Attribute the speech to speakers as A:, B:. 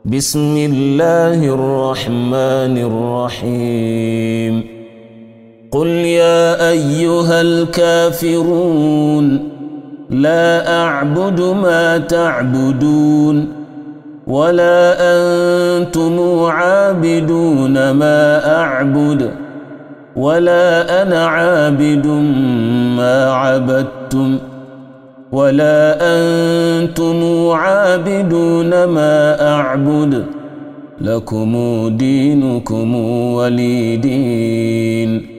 A: بسم الله الرحمن الرحيم قل يا أيها الكافرون لا أعبد ما تعبدون ولا أنتم عابدون ما أعبد ولا أنا عابد ما عبدتم ولا أنتم عابدون ما أعبد لكم دينكم ولي دين.